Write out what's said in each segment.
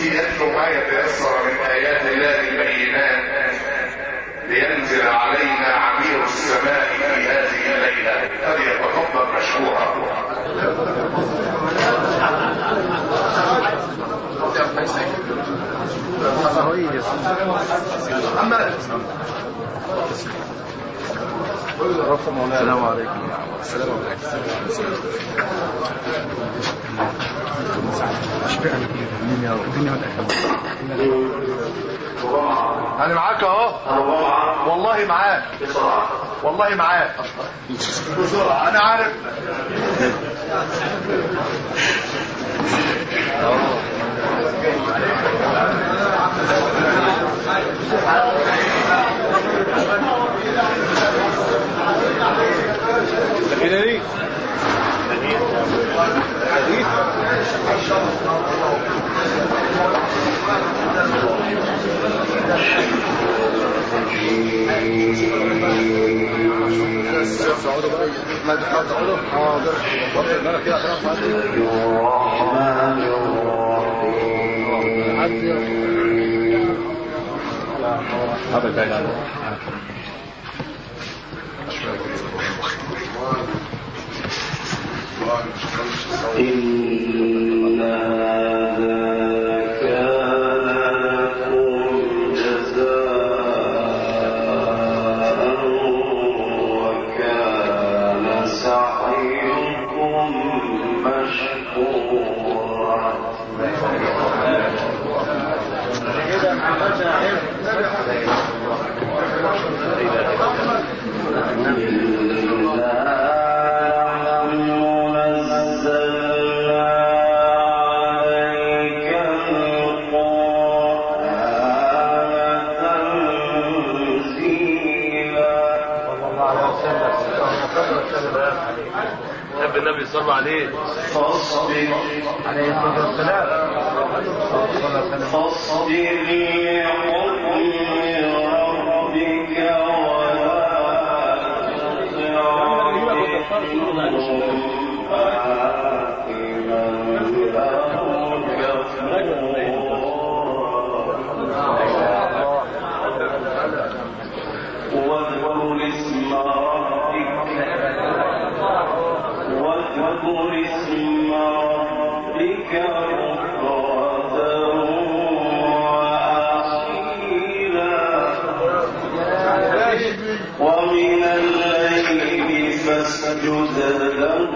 يتلو ما يتيسر من آيات الله البينات لينزل علينا عبير السماء في هذه الليلة، فليتفضل مشكورا. السلام عليكم. السلام عليكم. انا معاك اهو، والله معاك، والله معاك، انا عارف. ما تقعدوا حاضر انا كده خلاص. الرحمن الرحيم. إن النبي صلى الله عليه فاصبر عليه الصلاة والسلام. فاصبر لحكم ربك واذكر اسم ربك بكرة وأصيلا ومن الليل فاسجد له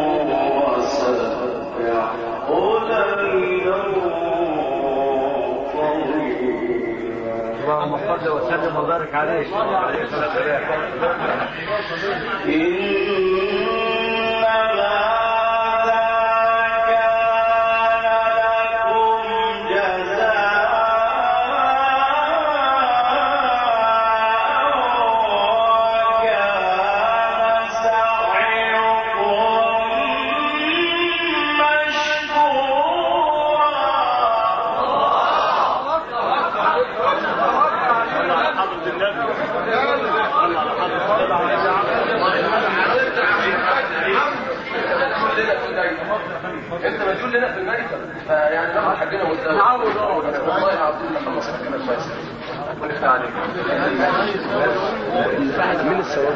وسبحه ليلا طويلا. اللهم صل وسلم وبارك عليه عليه الصلاة والسلام. انت ما تقول لنا في الميتة فيعني لما حقنا قدام نعوض والله العظيم نخلص حقنا الفاسد ونفتح عليك من الثواب.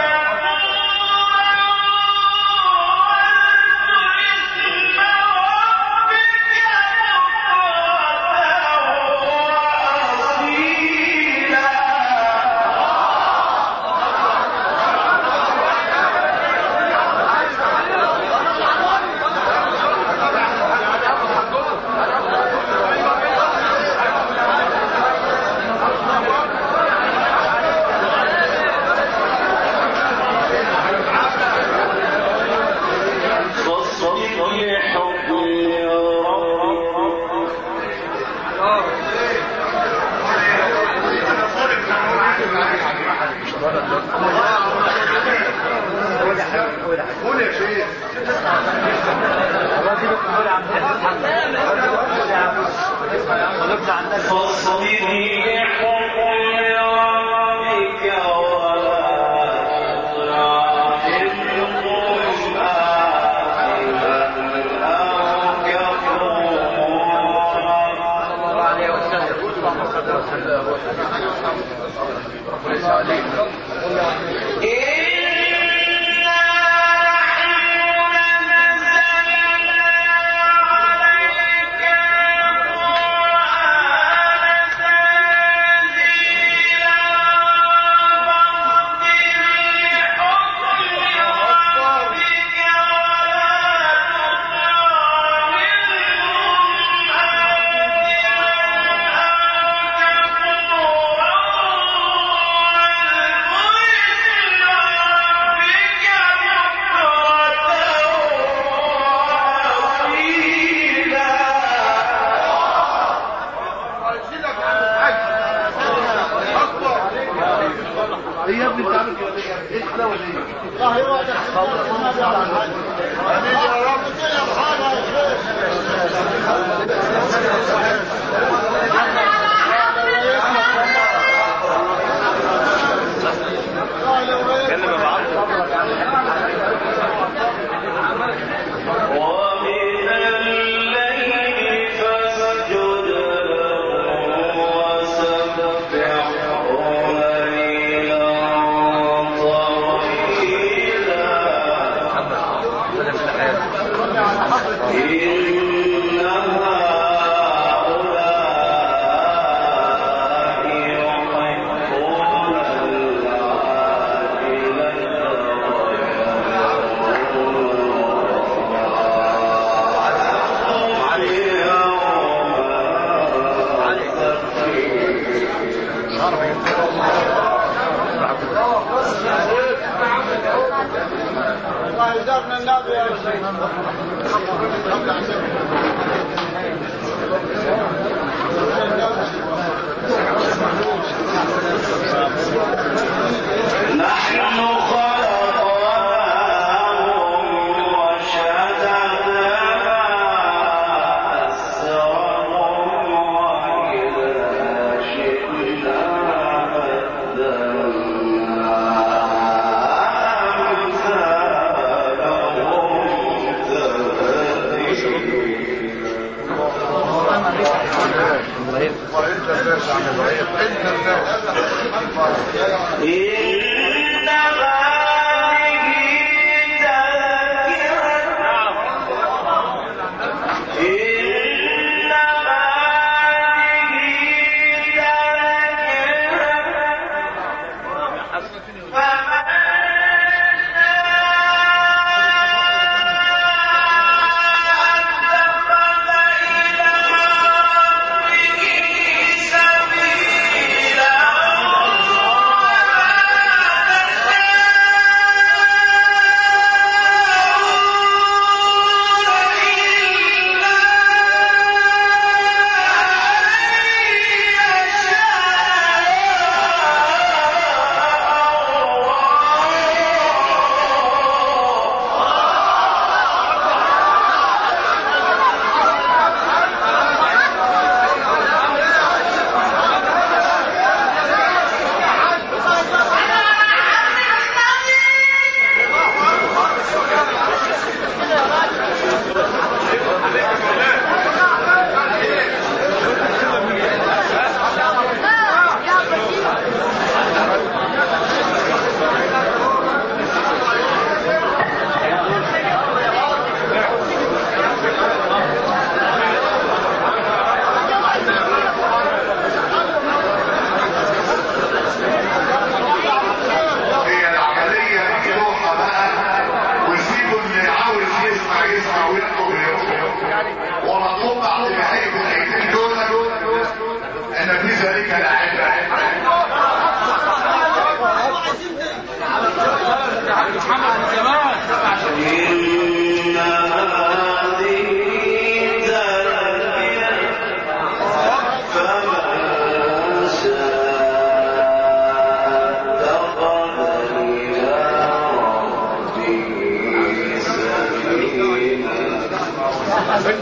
Oh قول يا شيخ.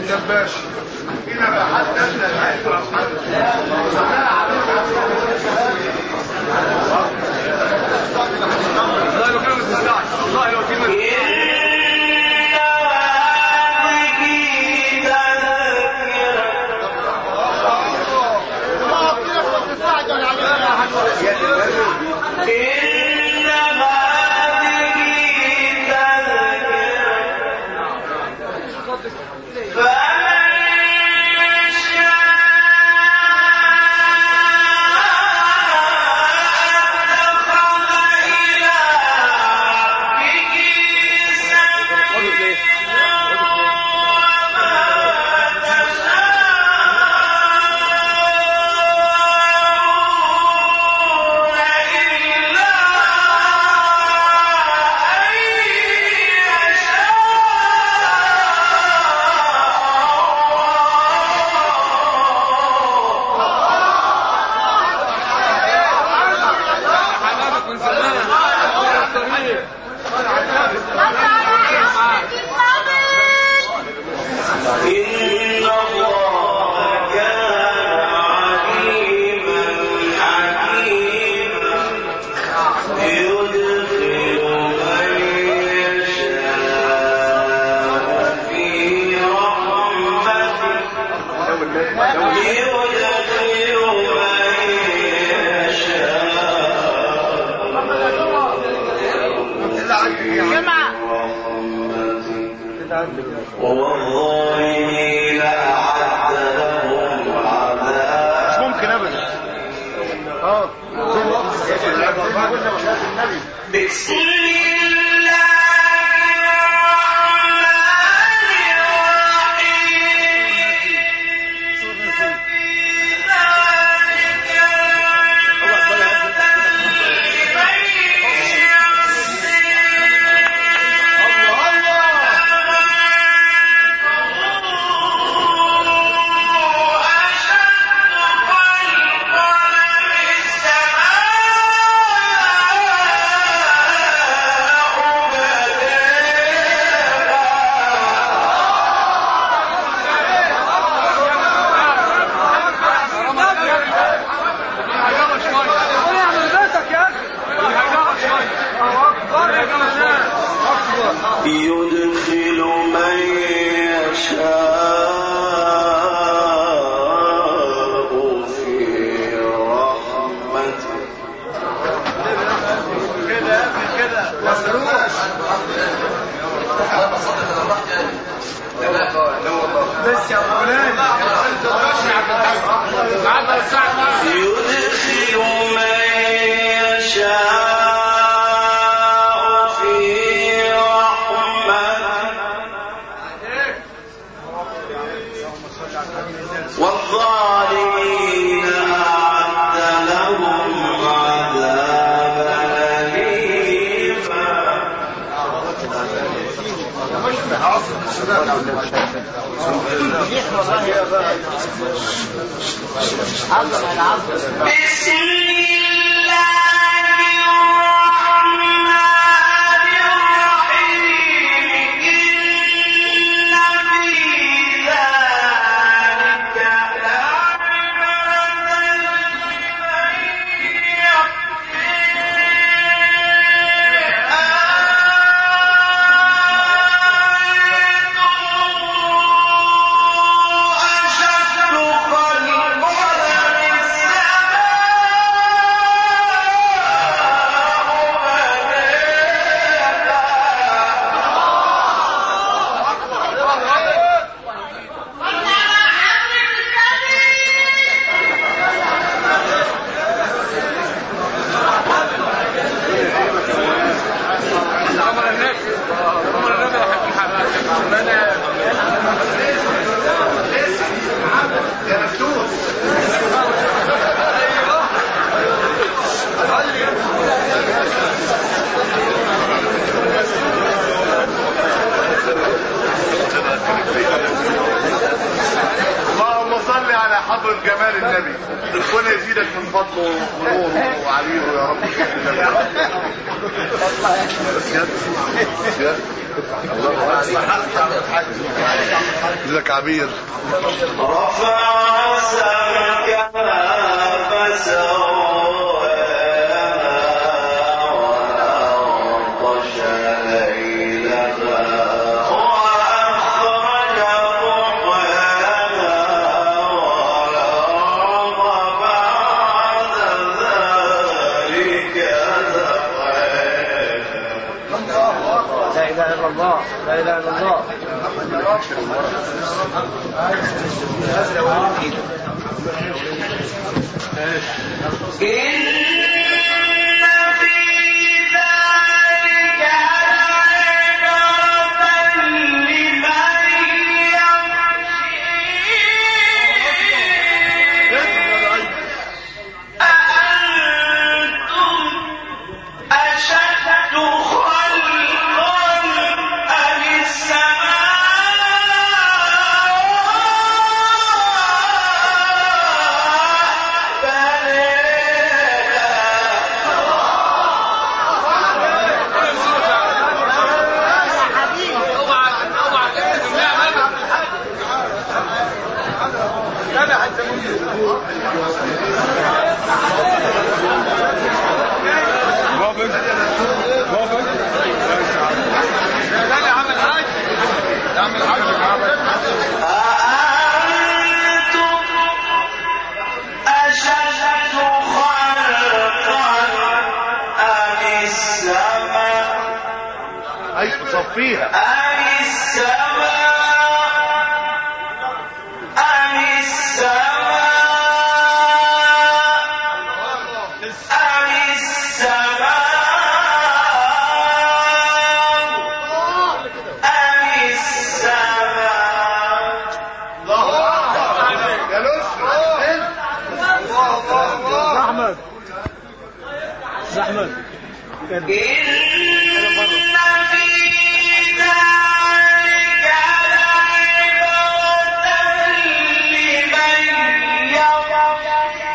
الباشا كده بقى حد والظالمين أعد لهم عذاب مش ممكن ابدا. بسم الله يدخل من يشاء في رحمته كده بس يا فلان يدخل من يشاء والظالمين أعد لهم عذابا أليما بسم حضرة جمال النبي ربنا يزيدك من فضله ونوره وعليه يا رب. لك عبير رفع سمكها فسواها وأغطش ليلها وأخرج ضحاها والأرض بعد ذلك دحاها. لا اله الا الله، لا اله الا الله. إن في ذلك لعبرة لمن يخشى. أأنتم أشد خلقا أم صفيها زحمة. إن في ذلك لعبرة لمن يخشى.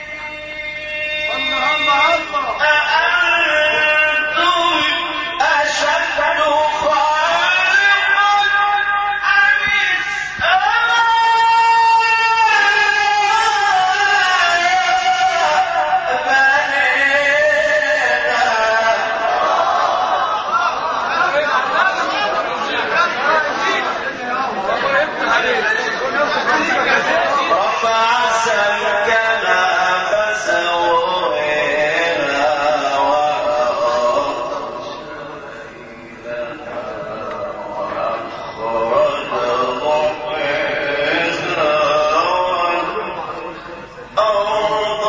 أأنتم أشد خلقا أم رفع سمكها فسواها وأخرج ضحاها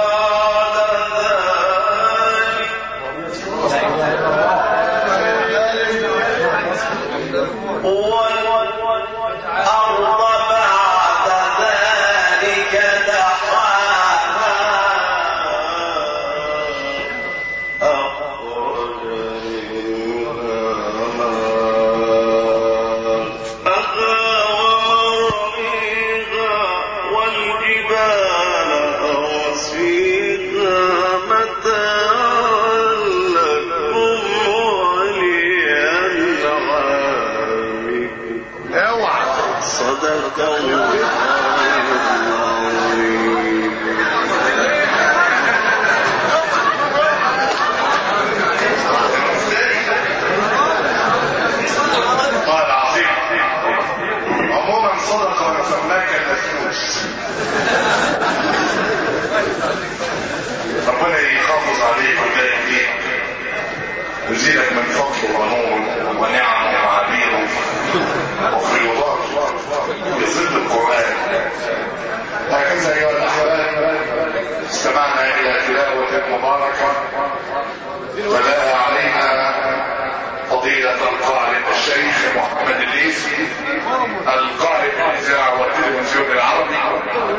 والأرض بعد ذلك دحاها أخرج منها ماءها ومرعيها والجبال أرسيها متاعا لكم ولأنعامكم. اوعى صدق الله العظيم. قال عظيم. عموما صدق وسماك النفوس. ربنا يحافظ عليك ويبارك فيك ويزيدك من فضله ونوره ونعمه وعبيره وفيوضات بظل القرآن. هكذا أيها الأحباب استمعنا إلى تلاوة مباركة تلاها علينا فضيلة القارئ الشيخ محمد الليثي القارئ الإذاعة والتلفزيون العربي